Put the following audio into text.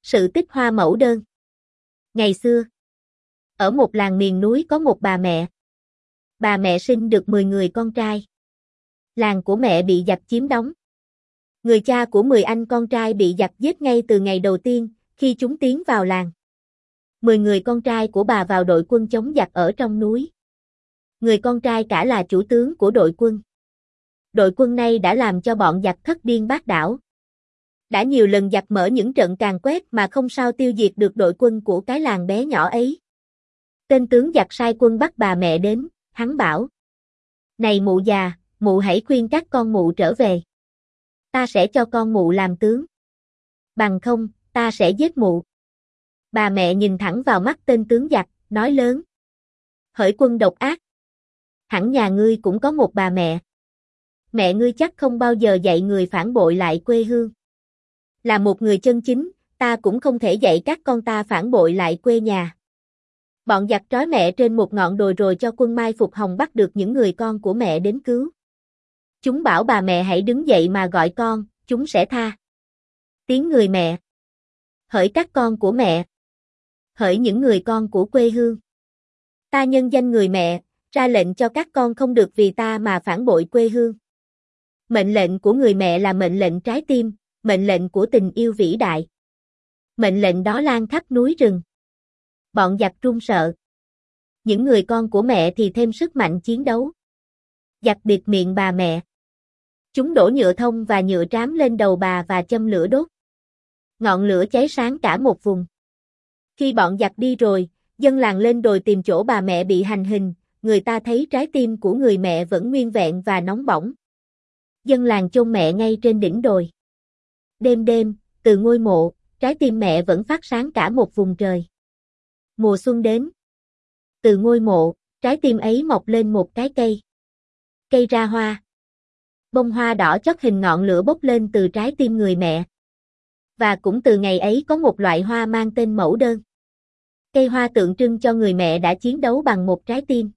Sự tích hoa mẫu đơn. Ngày xưa, ở một làng miền núi có một bà mẹ. Bà mẹ sinh được 10 người con trai. Làng của mẹ bị giặc chiếm đóng. Người cha của 10 anh con trai bị giặc giết ngay từ ngày đầu tiên, khi chúng tiến vào làng. 10 người con trai của bà vào đội quân chống giặc ở trong núi. Người con trai cả là chủ tướng của đội quân. Đội quân này đã làm cho bọn giặc thất điên bát đảo. Đã nhiều lần giặc mở những trận càn quét mà không sao tiêu diệt được đội quân của cái làng bé nhỏ ấy. Tên tướng giặc sai quân bắt bà mẹ đến, hắn bảo: "Này mụ già, mụ hãy khuyên các con mụ trở về. Ta sẽ cho con mụ làm tướng. Bằng không, ta sẽ giết mụ." Bà mẹ nhìn thẳng vào mắt tên tướng giặc, nói lớn: "Hỡi quân độc ác! Hẳn nhà ngươi cũng có một bà mẹ. Mẹ ngươi chắc không bao giờ dạy người phản bội lại quê hương. Là một người chân chính, ta cũng không thể dạy các con ta phản bội lại quê nhà." Bọn giặc trói mẹ trên một ngọn đồi rồi cho quân mai phục Hồng bắt được những người con của mẹ đến cứu. Chúng bảo bà mẹ hãy đứng dậy mà gọi con, chúng sẽ tha. Tiếng người mẹ: "Hỡi các con của mẹ! Hỡi những người con của quê hương! Ta nhân danh người mẹ, ra lệnh cho các con không được vì ta mà phản bội quê hương. Mệnh lệnh của người mẹ là mệnh lệnh trái tim, mệnh lệnh của tình yêu vĩ đại. Mệnh lệnh đó lan khắp núi rừng." Bọn giặc run sợ. Những người con của mẹ thì thêm sức mạnh chiến đấu. Giặc bịt miệng bà mẹ. Chúng đổ nhựa thông và nhựa trám lên đầu bà và châm lửa đốt. Ngọn lửa cháy sáng cả một vùng. Khi bọn giặc đi rồi, dân làng lên đồi tìm chỗ bà mẹ bị hành hình, người ta thấy trái tim của người mẹ vẫn nguyên vẹn và nóng bỏng. Dân làng chôn mẹ ngay trên đỉnh đồi. Đêm đêm, từ ngôi mộ, trái tim mẹ vẫn phát sáng cả một vùng trời. Mùa xuân đến. Từ ngôi mộ, trái tim ấy mọc lên một cái cây. Cây ra hoa. Bông hoa đỏ chót hình ngọn lửa bốc lên từ trái tim người mẹ. Và cũng từ ngày ấy có một loại hoa mang tên mẫu đơn. Cây hoa tượng trưng cho người mẹ đã chiến đấu bằng một trái tim.